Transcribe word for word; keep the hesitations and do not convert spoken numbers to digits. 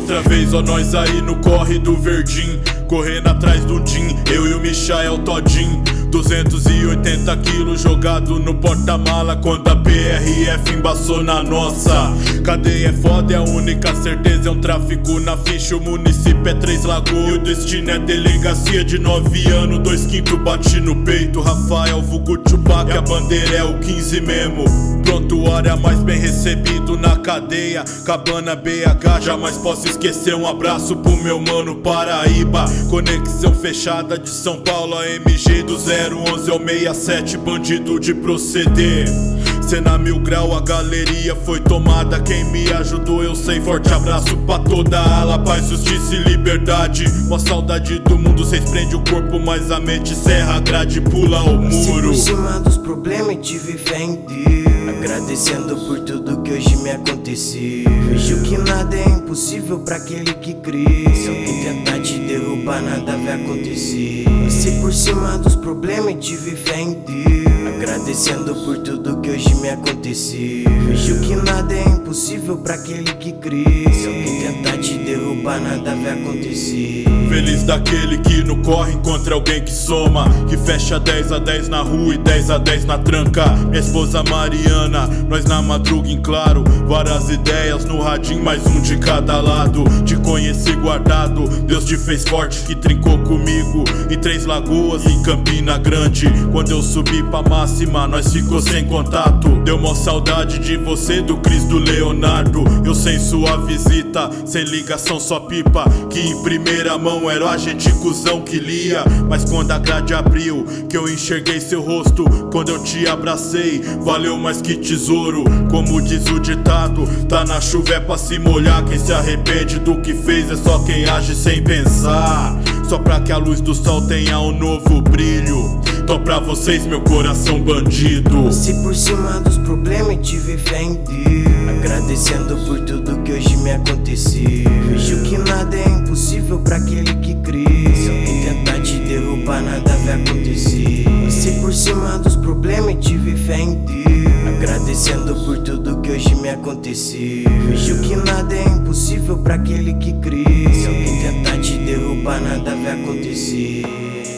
outra vez, ó nós aí no corre do Verdim, correndo atrás do Jim, eu e o Michael Todinho. Duzentos e oitenta quilos jogado no porta-mala quando a P R F embaçou na nossa. Cadeia é foda e a única certeza é um tráfico na ficha. O município é Três Lagoas e o destino é delegacia. De nove anos, dois quinto bate no peito. Rafael vulgo Tupac, a bandeira é o quinze mesmo. Prontuário é mais bem recebido na cadeia. Cabana B H, jamais posso esquecer. Um abraço pro meu mano Paraíba. Conexão fechada de São Paulo a M G do zero onze ao sessenta e sete, bandido de proceder. Cena mil grau, a galeria foi tomada. Quem me ajudou eu sei, forte abraço pra toda a ala. Paz, justiça e liberdade. Uma saudade do mundo, cês prende o corpo, mas a mente serra a grade, pula o muro. Se por cima dos problemas tive fé em Deus, agradecendo por tudo que hoje me aconteceu. Vejo que nada é impossível pra aquele que crê. Se alguém tentar te derrubar, nada vai acontecer. Se por cima dos problemas tive fé em Deus, agradecendo por tudo que hoje me aconteceu. Vejo que nada é impossível pra aquele que crê. Se alguém tentar te derrubar, nada vai acontecer. Feliz daquele que no corre encontra alguém que soma, que fecha dez a dez na rua e dez a dez na tranca. Minha esposa Mariana, nós na madruga em claro. Várias ideias no radinho, mais um de cada lado. Te conheci guardado, Deus te fez forte, que trincou comigo em Três Lagoas, em Campina Grande. Quando eu subi pra máxima, nós ficou sem contato. Deu mó saudade de você, do Cris, do Leonardo. Eu sem sua visita, sem ligação, só pipa. Que em primeira mão era o agente cuzão que lia. Mas quando a grade abriu, que eu enxerguei seu rosto, quando eu te abracei, valeu mais que tesouro. Como diz o ditado, tá na chuva é pra se molhar. Quem se arrepende do que fez é só quem age sem pensar. Só pra que a luz do sol tenha um novo brilho. Tô pra vocês, meu coração bandido. Se por cima dos problemas tive fé em Deus, agradecendo por tudo que hoje me aconteceu. Vejo que nada é impossível pra aquele que crê. Se alguém tentar te derrubar, nada vai acontecer. Se por cima dos problemas tive fé em Deus, agradecendo por tudo que hoje me aconteceu. Vejo que nada é impossível pra aquele que crê. Se alguém tentar te derrubar, nada vai acontecer.